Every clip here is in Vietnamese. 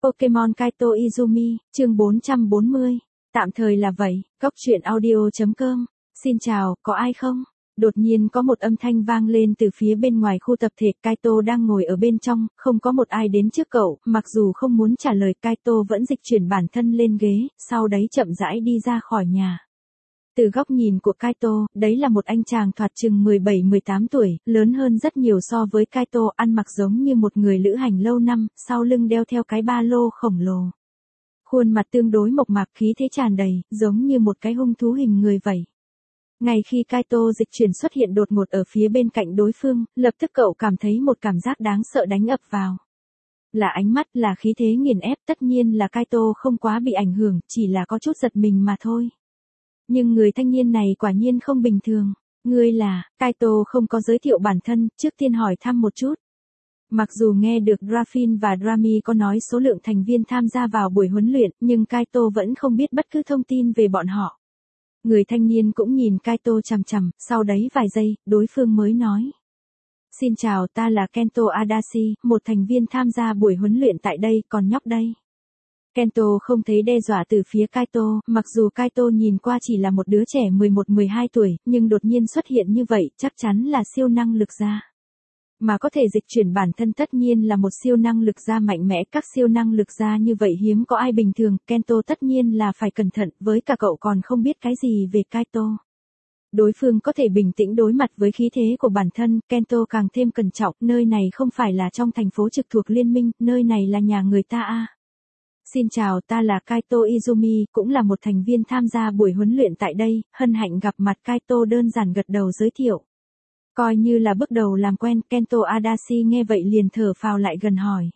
Pokemon Kaito Izumi, chương 440. Tạm thời là vậy, góc truyện audio.com. Xin chào, có ai không? Đột nhiên có một âm thanh vang lên từ phía bên ngoài khu tập thể. Kaito đang ngồi ở bên trong, không có một ai đến trước cậu. Mặc dù không muốn trả lời, Kaito vẫn dịch chuyển bản thân lên ghế, sau đấy chậm rãi đi ra khỏi nhà. Từ góc nhìn của Kaito, đấy là một anh chàng thoạt chừng 17-18 tuổi, lớn hơn rất nhiều so với Kaito, ăn mặc giống như một người lữ hành lâu năm, sau lưng đeo theo cái ba lô khổng lồ. Khuôn mặt tương đối mộc mạc, khí thế tràn đầy, giống như một cái hung thú hình người vậy. Ngay khi Kaito dịch chuyển xuất hiện đột ngột ở phía bên cạnh đối phương, lập tức cậu cảm thấy một cảm giác đáng sợ đánh ập vào. Là ánh mắt, là khí thế nghiền ép, tất nhiên là Kaito không quá bị ảnh hưởng, chỉ là có chút giật mình mà thôi. Nhưng người thanh niên này quả nhiên không bình thường. Ngươi là, Kaito không có giới thiệu bản thân, trước tiên hỏi thăm một chút. Mặc dù nghe được Drafin và Drami có nói số lượng thành viên tham gia vào buổi huấn luyện, nhưng Kaito vẫn không biết bất cứ thông tin về bọn họ. Người thanh niên cũng nhìn Kaito chằm chằm, sau đấy vài giây, đối phương mới nói. Xin chào, ta là Kento Adachi, một thành viên tham gia buổi huấn luyện tại đây, còn nhóc đây. Kento không thấy đe dọa từ phía Kaito, mặc dù Kaito nhìn qua chỉ là một đứa trẻ 11-12 tuổi, nhưng đột nhiên xuất hiện như vậy, chắc chắn là siêu năng lực gia. Mà có thể dịch chuyển bản thân tất nhiên là một siêu năng lực gia mạnh mẽ, các siêu năng lực gia như vậy hiếm có ai bình thường, Kento tất nhiên là phải cẩn thận, với cả cậu còn không biết cái gì về Kaito. Đối phương có thể bình tĩnh đối mặt với khí thế của bản thân, Kento càng thêm cẩn trọng, nơi này không phải là trong thành phố trực thuộc liên minh, nơi này là nhà người ta a. Xin chào, ta là Kaito Izumi, cũng là một thành viên tham gia buổi huấn luyện tại đây, hân hạnh gặp mặt. Kaito đơn giản gật đầu giới thiệu. Coi như là bước đầu làm quen, Kento Adachi nghe vậy liền thở phào lại gần hỏi.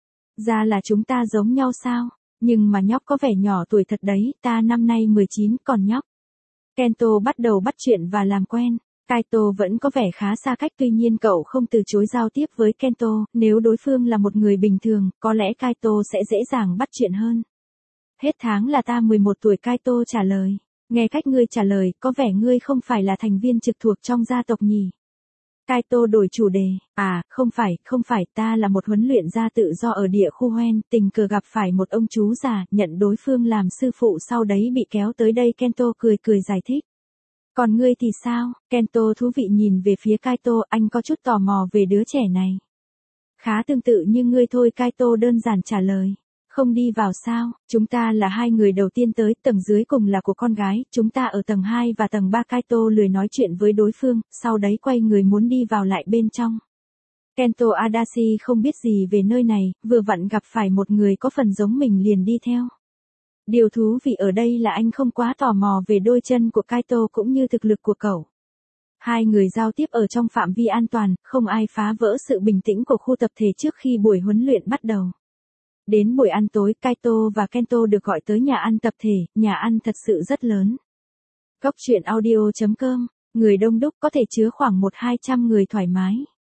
Ra là chúng ta giống nhau sao? Nhưng mà nhóc có vẻ nhỏ tuổi thật đấy, ta năm nay 19, còn nhóc. Kento bắt đầu bắt chuyện và làm quen. Kaito vẫn có vẻ khá xa cách, tuy nhiên cậu không từ chối giao tiếp với Kento, nếu đối phương là một người bình thường, có lẽ Kaito sẽ dễ dàng bắt chuyện hơn. Hết tháng là ta 11 tuổi, Kaito trả lời. Nghe cách ngươi trả lời, có vẻ ngươi không phải là thành viên trực thuộc trong gia tộc nhỉ? Kaito đổi chủ đề, không phải, ta là một huấn luyện gia tự do ở địa khu Hoenn, tình cờ gặp phải một ông chú già, nhận đối phương làm sư phụ sau đấy bị kéo tới đây. Kento cười giải thích. Còn ngươi thì sao? Kento thú vị nhìn về phía Kaito, anh có chút tò mò về đứa trẻ này. Khá tương tự như ngươi thôi, Kaito đơn giản trả lời. Không đi vào sao? Chúng ta là hai người đầu tiên tới, tầng dưới cùng là của con gái, chúng ta ở tầng 2 và tầng 3. Kaito lười nói chuyện với đối phương, sau đấy quay người muốn đi vào lại bên trong. Kento Adachi không biết gì về nơi này, vừa vặn gặp phải một người có phần giống mình liền đi theo. Điều thú vị ở đây là anh không quá tò mò về đôi chân của Kaito cũng như thực lực của cậu. Hai người giao tiếp ở trong phạm vi an toàn, không ai phá vỡ sự bình tĩnh của khu tập thể trước khi buổi huấn luyện bắt đầu. Đến buổi ăn tối, Kaito và Kento được gọi tới nhà ăn tập thể, nhà ăn thật sự rất lớn. Góc truyện audio.com, người đông đúc có thể chứa khoảng 100-200 người thoải mái.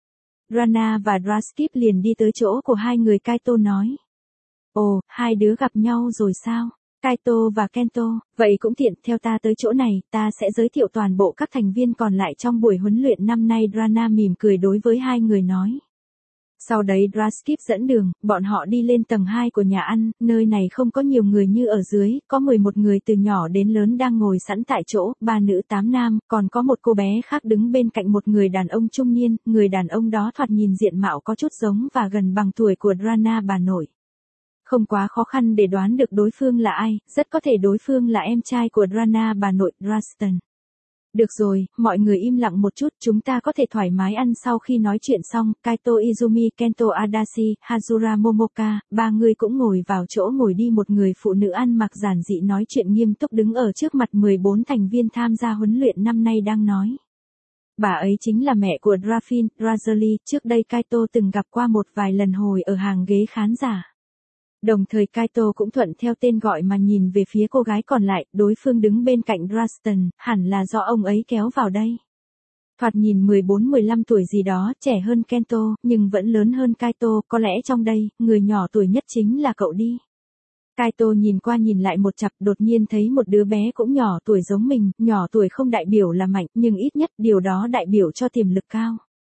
Rana và Draskip liền đi tới chỗ của hai người. Kaito nói. Ồ, hai đứa gặp nhau rồi sao? Kaito và Kento, vậy cũng tiện, theo ta tới chỗ này, ta sẽ giới thiệu toàn bộ các thành viên còn lại trong buổi huấn luyện năm nay. Rana mỉm cười đối với hai người nói. Sau đấy Draskip dẫn đường, bọn họ đi lên tầng 2 của nhà ăn, nơi này không có nhiều người như ở dưới, có 11 người từ nhỏ đến lớn đang ngồi sẵn tại chỗ, 3 nữ 8 nam, còn có một cô bé khác đứng bên cạnh một người đàn ông trung niên, người đàn ông đó thoạt nhìn diện mạo có chút giống và gần bằng tuổi của Rana bà nội. Không quá khó khăn để đoán được đối phương là ai, rất có thể đối phương là em trai của Rana bà nội, Raston. Được rồi, mọi người im lặng một chút, chúng ta có thể thoải mái ăn. Sau khi nói chuyện xong, Kaito Izumi, Kento Adachi, Hazura Momoka, ba người cũng ngồi vào chỗ ngồi đi. Một người phụ nữ ăn mặc giản dị nói chuyện nghiêm túc đứng ở trước mặt 14 thành viên tham gia huấn luyện năm nay đang nói. Bà ấy chính là mẹ của Drafin, Razali, trước đây Kaito từng gặp qua một vài lần hồi ở hàng ghế khán giả. Đồng thời Kaito cũng thuận theo tên gọi mà nhìn về phía cô gái còn lại, đối phương đứng bên cạnh Raston, hẳn là do ông ấy kéo vào đây. Thoạt nhìn 14-15 tuổi gì đó, trẻ hơn Kento, nhưng vẫn lớn hơn Kaito, có lẽ trong đây, người nhỏ tuổi nhất chính là cậu đi. Kaito nhìn qua nhìn lại một chặp, đột nhiên thấy một đứa bé cũng nhỏ tuổi giống mình, nhỏ tuổi không đại biểu là mạnh, nhưng ít nhất điều đó đại biểu cho tiềm lực cao.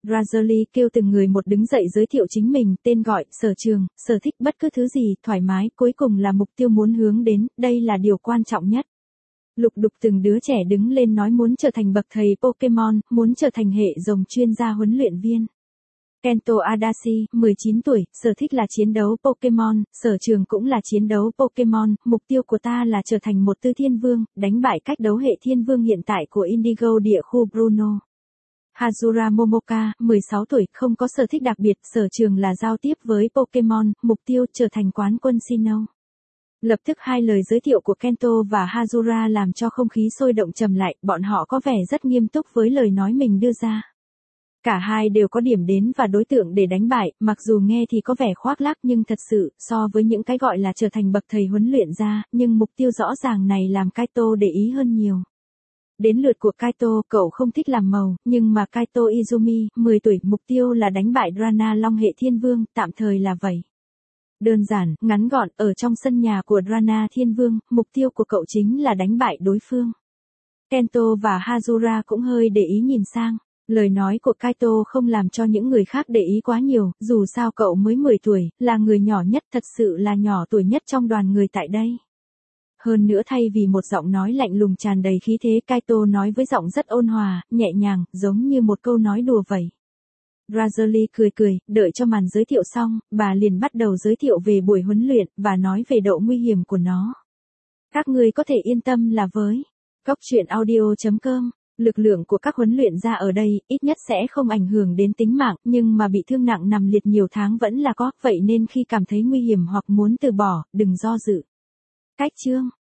Razerly kêu từng người một đứng dậy giới thiệu chính mình, tên gọi, sở trường, sở thích bất cứ thứ gì, thoải mái, cuối cùng là mục tiêu muốn hướng đến, đây là điều quan trọng nhất. Lục đục từng đứa trẻ đứng lên nói muốn trở thành bậc thầy Pokemon, muốn trở thành hệ rồng chuyên gia huấn luyện viên. Kento Adachi, 19 tuổi, sở thích là chiến đấu Pokemon, sở trường cũng là chiến đấu Pokemon, mục tiêu của ta là trở thành một tư thiên vương, đánh bại cách đấu hệ thiên vương hiện tại của Indigo địa khu Bruno. Hazura Momoka, 16 tuổi, không có sở thích đặc biệt, sở trường là giao tiếp với Pokemon, mục tiêu trở thành quán quân Sinnoh. Lập tức hai lời giới thiệu của Kento và Hazura làm cho không khí sôi động trầm lại, bọn họ có vẻ rất nghiêm túc với lời nói mình đưa ra. Cả hai đều có điểm đến và đối tượng để đánh bại, mặc dù nghe thì có vẻ khoác lác nhưng thật sự, so với những cái gọi là trở thành bậc thầy huấn luyện ra, nhưng mục tiêu rõ ràng này làm Kaito để ý hơn nhiều. Đến lượt của Kaito, cậu không thích làm màu, nhưng mà Kaito Izumi, 10 tuổi, mục tiêu là đánh bại Drana Long hệ thiên vương, tạm thời là vậy. Đơn giản, ngắn gọn, ở trong sân nhà của Drana thiên vương, mục tiêu của cậu chính là đánh bại đối phương. Kento và Hazura cũng hơi để ý nhìn sang. Lời nói của Kaito không làm cho những người khác để ý quá nhiều, dù sao cậu mới 10 tuổi, là người nhỏ nhất, thật sự là nhỏ tuổi nhất trong đoàn người tại đây. Hơn nữa thay vì một giọng nói lạnh lùng tràn đầy khí thế, Kaito nói với giọng rất ôn hòa, nhẹ nhàng, giống như một câu nói đùa vậy. Razerly cười cười, đợi cho màn giới thiệu xong, bà liền bắt đầu giới thiệu về buổi huấn luyện, và nói về độ nguy hiểm của nó. Các người có thể yên tâm là với goctruyện.audio.com, lực lượng của các huấn luyện gia ở đây, ít nhất sẽ không ảnh hưởng đến tính mạng, nhưng mà bị thương nặng nằm liệt nhiều tháng vẫn là có, vậy nên khi cảm thấy nguy hiểm hoặc muốn từ bỏ, đừng do dự. Cách chương